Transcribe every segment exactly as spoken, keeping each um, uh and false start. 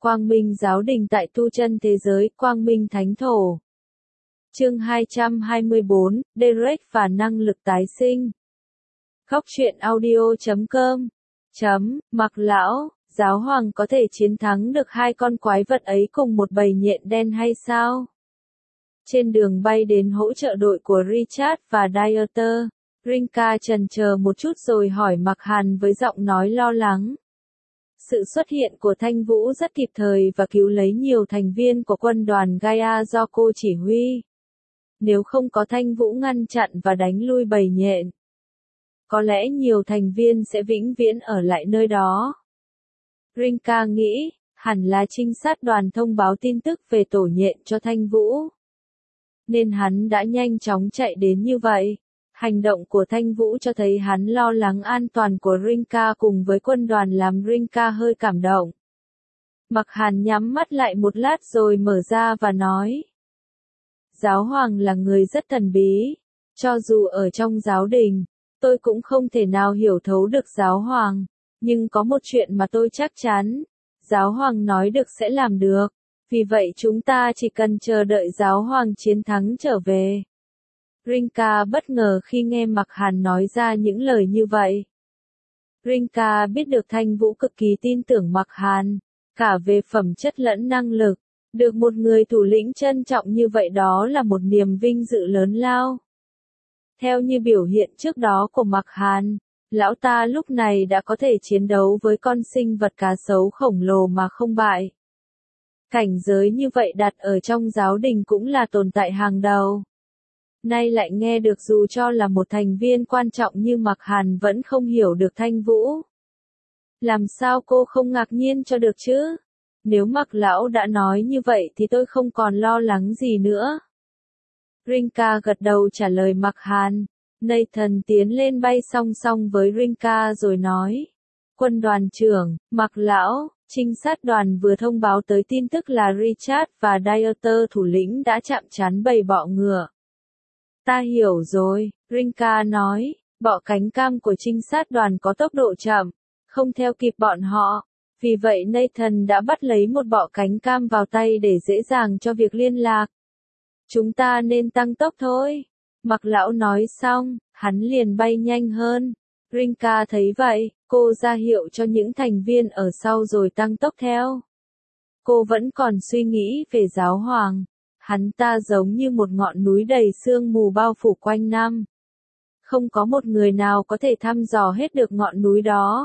Quang Minh Giáo Đình tại tu chân thế giới, Quang Minh Thánh Thổ. Chương hai trăm hai mươi bốn, Derek và năng lực tái sinh. Góc truyện audio chấm com. Chấm, Mặc lão, giáo hoàng có thể chiến thắng được hai con quái vật ấy cùng một bầy nhện đen hay sao? Trên đường bay đến hỗ trợ đội của Richard và Dieter, Rinka chần chờ một chút rồi hỏi Mặc Hàn với giọng nói lo lắng. Sự xuất hiện của Thanh Vũ rất kịp thời và cứu lấy nhiều thành viên của quân đoàn Gaia do cô chỉ huy. Nếu không có Thanh Vũ ngăn chặn và đánh lui bầy nhện, có lẽ nhiều thành viên sẽ vĩnh viễn ở lại nơi đó. Rinka nghĩ, hẳn là trinh sát đoàn thông báo tin tức về tổ nhện cho Thanh Vũ, nên hắn đã nhanh chóng chạy đến như vậy. Hành động của Thanh Vũ cho thấy hắn lo lắng an toàn của Rinka cùng với quân đoàn làm Rinka hơi cảm động. Mặc Hàn nhắm mắt lại một lát rồi mở ra và nói. Giáo hoàng là người rất thần bí. Cho dù ở trong giáo đình, tôi cũng không thể nào hiểu thấu được giáo hoàng. Nhưng có một chuyện mà tôi chắc chắn. Giáo hoàng nói được sẽ làm được. Vì vậy chúng ta chỉ cần chờ đợi giáo hoàng chiến thắng trở về. Rinka bất ngờ khi nghe Mặc Hàn nói ra những lời như vậy. Rinka biết được Thanh Vũ cực kỳ tin tưởng Mặc Hàn, cả về phẩm chất lẫn năng lực. Được một người thủ lĩnh trân trọng như vậy đó là một niềm vinh dự lớn lao. Theo như biểu hiện trước đó của Mặc Hàn, lão ta lúc này đã có thể chiến đấu với con sinh vật cá sấu khổng lồ mà không bại. Cảnh giới như vậy đặt ở trong giáo đình cũng là tồn tại hàng đầu. Nay lại nghe được dù cho là một thành viên quan trọng như Mặc Hàn vẫn không hiểu được Thanh Vũ. Làm sao cô không ngạc nhiên cho được chứ? Nếu Mặc lão đã nói như vậy thì tôi không còn lo lắng gì nữa. Rinka gật đầu trả lời Mặc Hàn. Nathan tiến lên bay song song với Rinka rồi nói. Quân đoàn trưởng, Mặc lão, trinh sát đoàn vừa thông báo tới tin tức là Richard và Dieter thủ lĩnh đã chạm trán bầy bọ ngựa. Ta hiểu rồi, Rinka nói, bọ cánh cam của trinh sát đoàn có tốc độ chậm, không theo kịp bọn họ. Vì vậy Nathan đã bắt lấy một bọ cánh cam vào tay để dễ dàng cho việc liên lạc. Chúng ta nên tăng tốc thôi. Mặc lão nói xong, hắn liền bay nhanh hơn. Rinka thấy vậy, cô ra hiệu cho những thành viên ở sau rồi tăng tốc theo. Cô vẫn còn suy nghĩ về giáo hoàng. Hắn ta giống như một ngọn núi đầy sương mù bao phủ quanh năm. Không có một người nào có thể thăm dò hết được ngọn núi đó.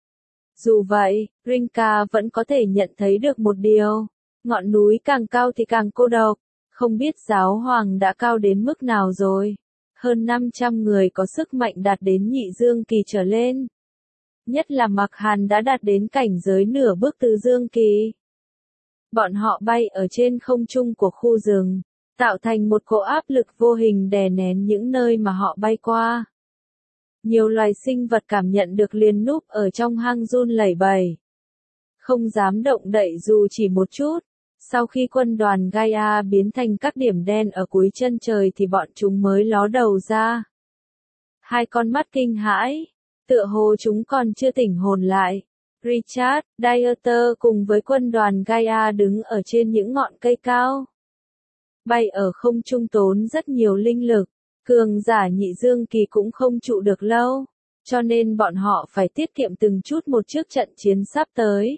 Dù vậy, Rinka vẫn có thể nhận thấy được một điều. Ngọn núi càng cao thì càng cô độc. Không biết giáo hoàng đã cao đến mức nào rồi. Hơn năm trăm người có sức mạnh đạt đến nhị dương kỳ trở lên. Nhất là Mặc Hàn đã đạt đến cảnh giới nửa bước tứ dương kỳ. Bọn họ bay ở trên không trung của khu rừng, tạo thành một cỗ áp lực vô hình đè nén những nơi mà họ bay qua. Nhiều loài sinh vật cảm nhận được liền núp ở trong hang run lẩy bẩy. Không dám động đậy dù chỉ một chút. Sau khi quân đoàn Gaia biến thành các điểm đen ở cuối chân trời thì bọn chúng mới ló đầu ra. Hai con mắt kinh hãi, tựa hồ chúng còn chưa tỉnh hồn lại. Richard, Dieter cùng với quân đoàn Gaia đứng ở trên những ngọn cây cao. Bay ở không trung tốn rất nhiều linh lực, cường giả nhị dương kỳ cũng không trụ được lâu, cho nên bọn họ phải tiết kiệm từng chút một trước trận chiến sắp tới.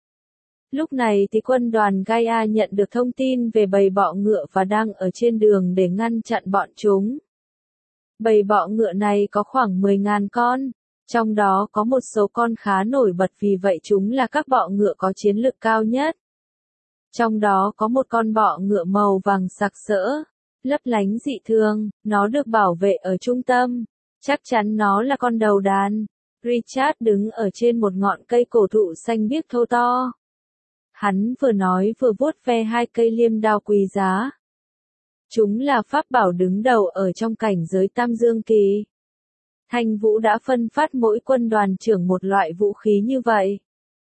Lúc này thì quân đoàn Gaia nhận được thông tin về bầy bọ ngựa và đang ở trên đường để ngăn chặn bọn chúng. Bầy bọ ngựa này có khoảng mười nghìn con. Trong đó có một số con khá nổi bật vì vậy chúng là các bọ ngựa có chiến lực cao nhất. Trong đó có một con bọ ngựa màu vàng sặc sỡ, lấp lánh dị thường, nó được bảo vệ ở trung tâm. Chắc chắn nó là con đầu đàn. Richard đứng ở trên một ngọn cây cổ thụ xanh biếc thô to. Hắn vừa nói vừa vuốt ve hai cây liêm đao quý giá. Chúng là pháp bảo đứng đầu ở trong cảnh giới tam dương kỳ. Thanh Vũ đã phân phát mỗi quân đoàn trưởng một loại vũ khí như vậy.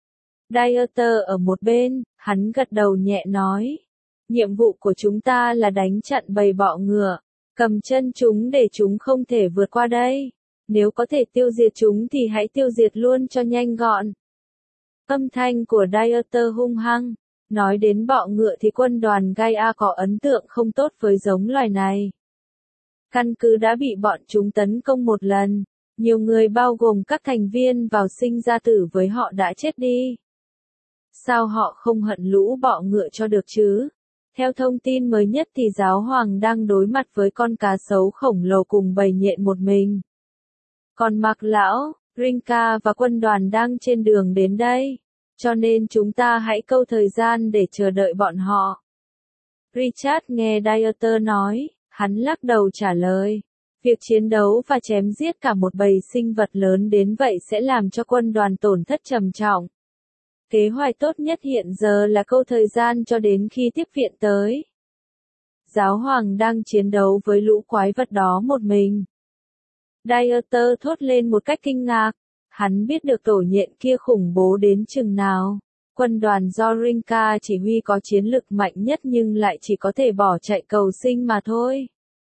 Dieter ở một bên, hắn gật đầu nhẹ nói. Nhiệm vụ của chúng ta là đánh chặn bầy bọ ngựa, cầm chân chúng để chúng không thể vượt qua đây. Nếu có thể tiêu diệt chúng thì hãy tiêu diệt luôn cho nhanh gọn. Âm thanh của Dieter hung hăng. Nói đến bọ ngựa thì quân đoàn Gaia có ấn tượng không tốt với giống loài này. Căn cứ đã bị bọn chúng tấn công một lần. Nhiều người bao gồm các thành viên vào sinh ra tử với họ đã chết đi. Sao họ không hận lũ bọ ngựa cho được chứ? Theo thông tin mới nhất thì giáo hoàng đang đối mặt với con cá sấu khổng lồ cùng bầy nhện một mình. Còn Mạc Lão, Rinka và quân đoàn đang trên đường đến đây. Cho nên chúng ta hãy câu thời gian để chờ đợi bọn họ. Richard nghe Dieter nói, hắn lắc đầu trả lời. Việc chiến đấu và chém giết cả một bầy sinh vật lớn đến vậy sẽ làm cho quân đoàn tổn thất trầm trọng. Kế hoạch tốt nhất hiện giờ là câu thời gian cho đến khi tiếp viện tới. Giáo hoàng đang chiến đấu với lũ quái vật đó một mình. Dieter thốt lên một cách kinh ngạc. Hắn biết được tổ nhện kia khủng bố đến chừng nào. Quân đoàn do Rinka chỉ huy có chiến lực mạnh nhất nhưng lại chỉ có thể bỏ chạy cầu sinh mà thôi.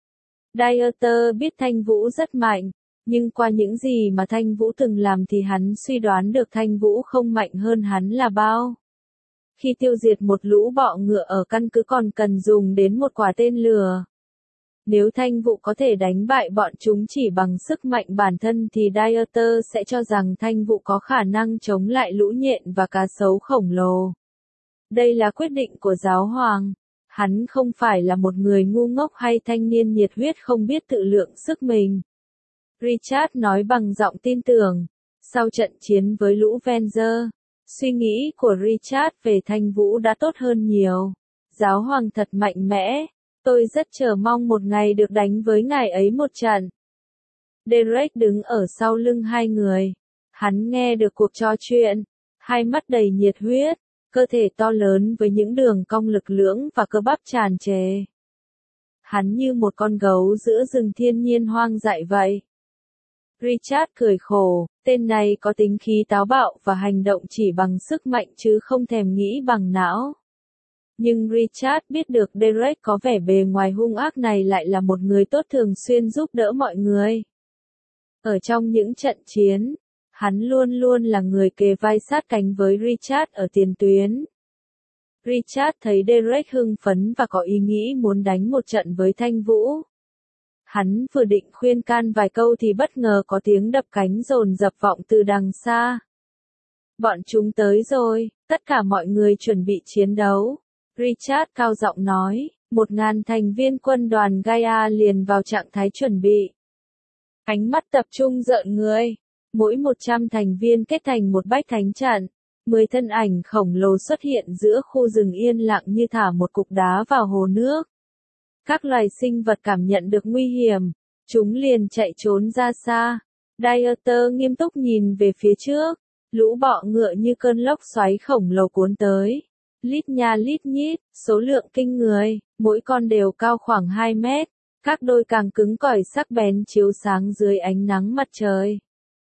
Dieter biết Thanh Vũ rất mạnh, nhưng qua những gì mà Thanh Vũ từng làm thì hắn suy đoán được Thanh Vũ không mạnh hơn hắn là bao. Khi tiêu diệt một lũ bọ ngựa ở căn cứ còn cần dùng đến một quả tên lửa. Nếu Thanh Vũ có thể đánh bại bọn chúng chỉ bằng sức mạnh bản thân thì Dieter sẽ cho rằng Thanh Vũ có khả năng chống lại lũ nhện và cá sấu khổng lồ. Đây là quyết định của giáo hoàng. Hắn không phải là một người ngu ngốc hay thanh niên nhiệt huyết không biết tự lượng sức mình. Richard nói bằng giọng tin tưởng. Sau trận chiến với lũ Venger, suy nghĩ của Richard về Thanh Vũ đã tốt hơn nhiều. Giáo hoàng thật mạnh mẽ. Tôi rất chờ mong một ngày được đánh với ngài ấy một trận. Derek đứng ở sau lưng hai người. Hắn nghe được cuộc trò chuyện. Hai mắt đầy nhiệt huyết. Cơ thể to lớn với những đường cong lực lưỡng và cơ bắp tràn trề. Hắn như một con gấu giữa rừng thiên nhiên hoang dại vậy. Richard cười khổ, tên này có tính khí táo bạo và hành động chỉ bằng sức mạnh chứ không thèm nghĩ bằng não. Nhưng Richard biết được Derek có vẻ bề ngoài hung ác này lại là một người tốt thường xuyên giúp đỡ mọi người. Ở trong những trận chiến, hắn luôn luôn là người kề vai sát cánh với Richard ở tiền tuyến. Richard thấy Derek hưng phấn và có ý nghĩ muốn đánh một trận với Thanh Vũ. Hắn vừa định khuyên can vài câu thì bất ngờ có tiếng đập cánh dồn dập vọng từ đằng xa. Bọn chúng tới rồi, tất cả mọi người chuẩn bị chiến đấu. Richard cao giọng nói, một ngàn thành viên quân đoàn Gaia liền vào trạng thái chuẩn bị. Ánh mắt tập trung rợn người. Mỗi một trăm thành viên kết thành một bách thánh trận. Mười thân ảnh khổng lồ xuất hiện giữa khu rừng yên lặng như thả một cục đá vào hồ nước. Các loài sinh vật cảm nhận được nguy hiểm. Chúng liền chạy trốn ra xa. Dieter nghiêm túc nhìn về phía trước. Lũ bọ ngựa như cơn lốc xoáy khổng lồ cuốn tới. Lít nha lít nhít, số lượng kinh người, mỗi con đều cao khoảng hai mét. Các đôi càng cứng cỏi sắc bén chiếu sáng dưới ánh nắng mặt trời.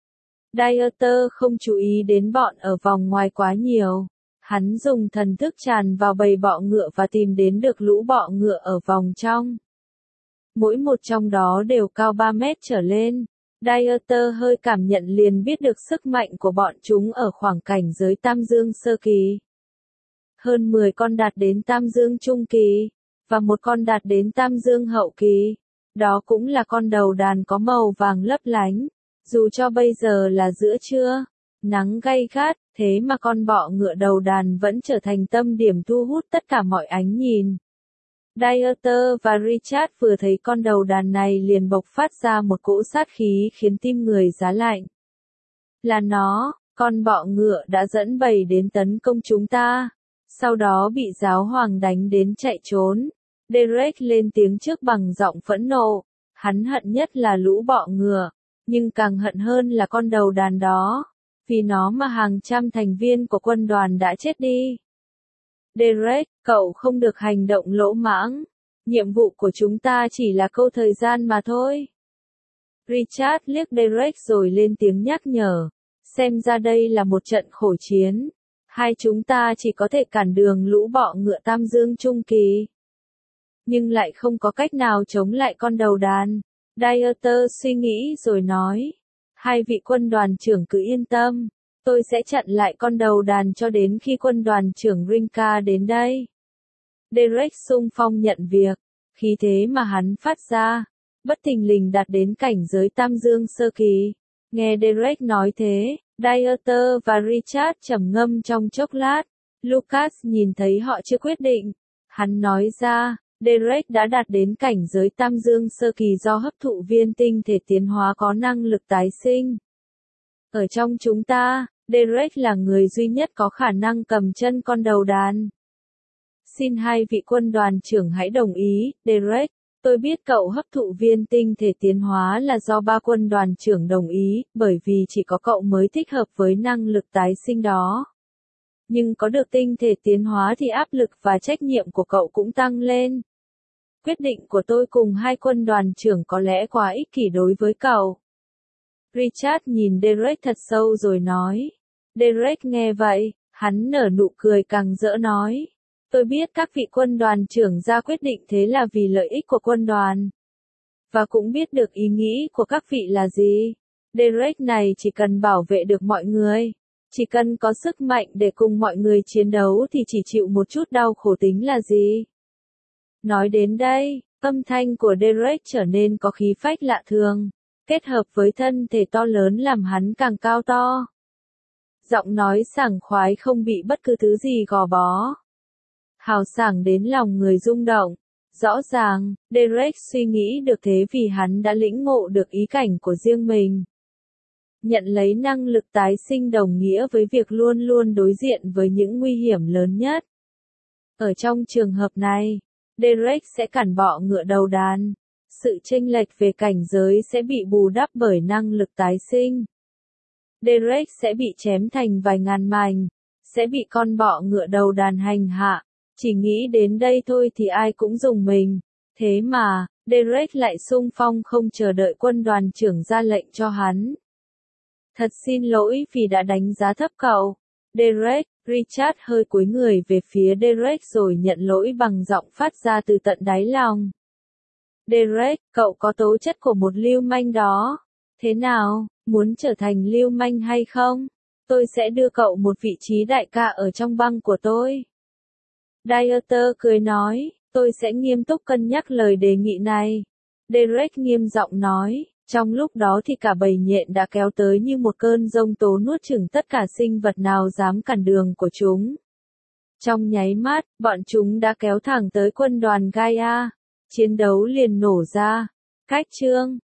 Dieter không chú ý đến bọn ở vòng ngoài quá nhiều. Hắn dùng thần thức tràn vào bầy bọ ngựa và tìm đến được lũ bọ ngựa ở vòng trong. Mỗi một trong đó đều cao ba mét trở lên. Dieter hơi cảm nhận liền biết được sức mạnh của bọn chúng ở khoảng cảnh giới Tam Dương sơ kỳ. Hơn mười con đạt đến Tam Dương trung kỳ, và một con đạt đến Tam Dương hậu kỳ. Đó cũng là con đầu đàn có màu vàng lấp lánh. Dù cho bây giờ là giữa trưa, nắng gay gắt, thế mà con bọ ngựa đầu đàn vẫn trở thành tâm điểm thu hút tất cả mọi ánh nhìn. Dieter và Richard vừa thấy con đầu đàn này liền bộc phát ra một cỗ sát khí khiến tim người giá lạnh. Là nó, con bọ ngựa đã dẫn bầy đến tấn công chúng ta. Sau đó bị giáo hoàng đánh đến chạy trốn. Derek lên tiếng trước bằng giọng phẫn nộ. Hắn hận nhất là lũ bọ ngựa. Nhưng càng hận hơn là con đầu đàn đó. Vì nó mà hàng trăm thành viên của quân đoàn đã chết đi. Derek, cậu không được hành động lỗ mãng. Nhiệm vụ của chúng ta chỉ là câu thời gian mà thôi. Richard liếc Derek rồi lên tiếng nhắc nhở. Xem ra đây là một trận khổ chiến. Hai chúng ta chỉ có thể cản đường lũ bọ ngựa Tam Dương trung kỳ. Nhưng lại không có cách nào chống lại con đầu đàn. Dieter suy nghĩ rồi nói. Hai vị quân đoàn trưởng cứ yên tâm. Tôi sẽ chặn lại con đầu đàn cho đến khi quân đoàn trưởng Rinka đến đây. Derek xung phong nhận việc. Khí thế mà hắn phát ra, bất thình lình đạt đến cảnh giới tam dương sơ kỳ. Nghe Derek nói thế, Dieter và Richard trầm ngâm trong chốc lát. Lucas nhìn thấy họ chưa quyết định. Hắn nói ra, Derek đã đạt đến cảnh giới tam dương sơ kỳ do hấp thụ viên tinh thể tiến hóa có năng lực tái sinh. Ở trong chúng ta, Derek là người duy nhất có khả năng cầm chân con đầu đàn. Xin hai vị quân đoàn trưởng hãy đồng ý, Derek. Tôi biết cậu hấp thụ viên tinh thể tiến hóa là do ba quân đoàn trưởng đồng ý, bởi vì chỉ có cậu mới thích hợp với năng lực tái sinh đó. Nhưng có được tinh thể tiến hóa thì áp lực và trách nhiệm của cậu cũng tăng lên. Quyết định của tôi cùng hai quân đoàn trưởng có lẽ quá ích kỷ đối với cậu. Richard nhìn Derek thật sâu rồi nói. Derek nghe vậy, hắn nở nụ cười càng rỡ nói. Tôi biết các vị quân đoàn trưởng ra quyết định thế là vì lợi ích của quân đoàn. Và cũng biết được ý nghĩ của các vị là gì. Derek này chỉ cần bảo vệ được mọi người. Chỉ cần có sức mạnh để cùng mọi người chiến đấu thì chỉ chịu một chút đau khổ tính là gì. Nói đến đây, âm thanh của Derek trở nên có khí phách lạ thường. Kết hợp với thân thể to lớn làm hắn càng cao to. Giọng nói sảng khoái không bị bất cứ thứ gì gò bó. Hào sảng đến lòng người rung động. Rõ ràng, Derek suy nghĩ được thế vì hắn đã lĩnh ngộ được ý cảnh của riêng mình. Nhận lấy năng lực tái sinh đồng nghĩa với việc luôn luôn đối diện với những nguy hiểm lớn nhất. Ở trong trường hợp này, Derek sẽ cản bọ ngựa đầu đàn. Sự chênh lệch về cảnh giới sẽ bị bù đắp bởi năng lực tái sinh. Derek sẽ bị chém thành vài ngàn mảnh, sẽ bị con bọ ngựa đầu đàn hành hạ. Chỉ nghĩ đến đây thôi thì ai cũng rùng mình. Thế mà, Derek lại xung phong không chờ đợi quân đoàn trưởng ra lệnh cho hắn. Thật xin lỗi vì đã đánh giá thấp cậu. Derek, Richard hơi cúi người về phía Derek rồi nhận lỗi bằng giọng phát ra từ tận đáy lòng. Derek, cậu có tố chất của một lưu manh đó. Thế nào, muốn trở thành lưu manh hay không? Tôi sẽ đưa cậu một vị trí đại ca ở trong băng của tôi. Dieter cười nói, tôi sẽ nghiêm túc cân nhắc lời đề nghị này. Derek nghiêm giọng nói, trong lúc đó thì cả bầy nhện đã kéo tới như một cơn giông tố nuốt chửng tất cả sinh vật nào dám cản đường của chúng. Trong nháy mắt, bọn chúng đã kéo thẳng tới quân đoàn Gaia. Chiến đấu liền nổ ra. Cách chương